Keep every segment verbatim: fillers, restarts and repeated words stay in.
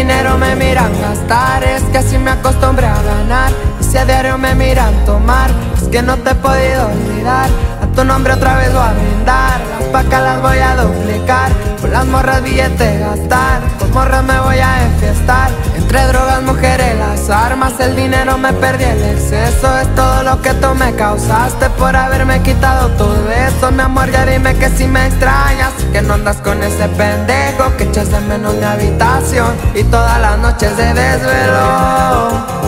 dinero me miran gastar, es que así me acostumbré a ganar. Y si a diario me miran tomar, es que no te he podido olvidar. A tu nombre otra vez voy a brindar, las pacas las voy a duplicar, con las morras billetes gastar, con morras me voy a enfiestar. Entre drogas, mujeres, las armas, el dinero me perdí, el exceso es todo lo que tú me causaste por haberme quitado todo eso. Mi amor, ya dime que si me extrañas, que no andas con ese pendejo, que echas de menos mi habitación y todas las noches de desvelo.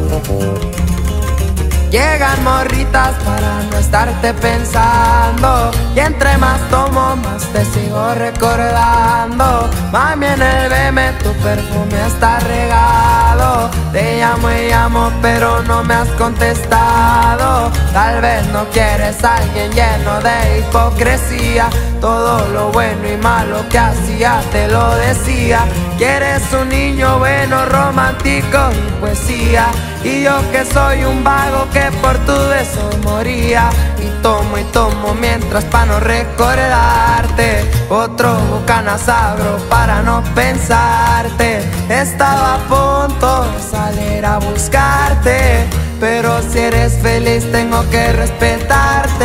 Llegan morritas para no estarte pensando, y entre más tomo más te sigo recordando. Mami, en el B M tu perfume está regado. Te llamo y llamo pero no me has contestado. Tal vez no quieres a alguien lleno de hipocresía. Todo lo bueno y malo que hacía te lo decía. Quieres un niño bueno, romántico y poesía, y yo que soy un vago que por tu beso moría. Y tomo y tomo mientras pa' no recordarte, otro bucanasabro para no pensarte. Estaba a punto de salir a buscarte, pero si eres feliz tengo que respetarte.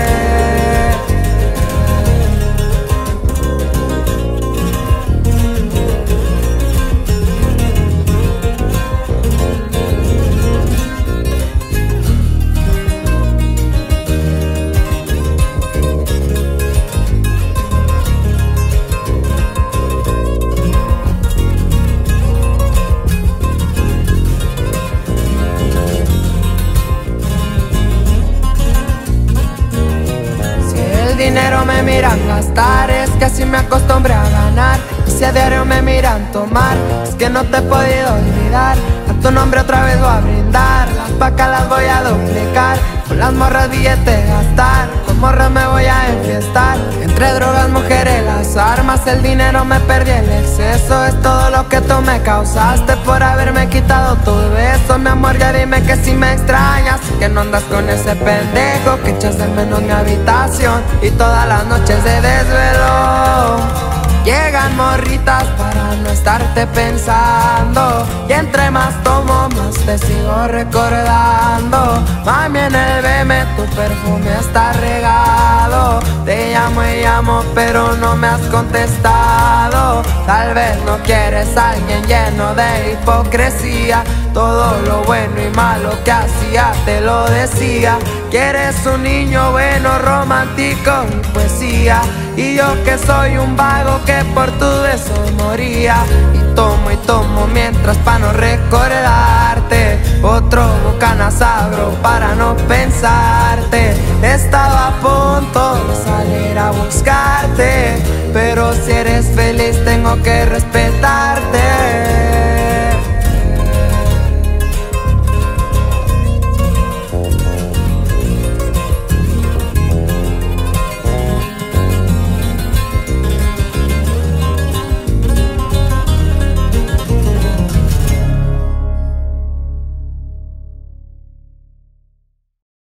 Dinero me miran gastar, es que así me acostumbré a ganar. Y si a diario me miran tomar, es que no te he podido olvidar. A tu nombre otra vez voy a brindar, las pacas las voy a duplicar, con las morras billetes gastar, con morras me voy a enfiestar. Entre drogas, mujeres, las armas, el dinero me perdí, el exceso es todo lo que tú me causaste por haberme quitado todo eso. Mi amor, ya dime que si me extrañas, que no andas con ese pendejo, que echas de menos mi habitación y todas las noches de desvelo. Llegan morritas para no estarte pensando, y entre más tomo más te sigo recordando. Mami, en el B M tu perfume está regado. Te llamo y llamo pero no me has contestado. Tal vez no quieres a alguien lleno de hipocresía. Todo lo bueno y malo que hacía te lo decía. Quieres un niño bueno, romántico y poesía, y yo que soy un vago que por tu beso moría. Y tomo y tomo mientras pa' no recordarte, otro bucanasabro para no pensarte. Estaba a punto de salir a buscarte, pero si eres feliz tengo que respetar.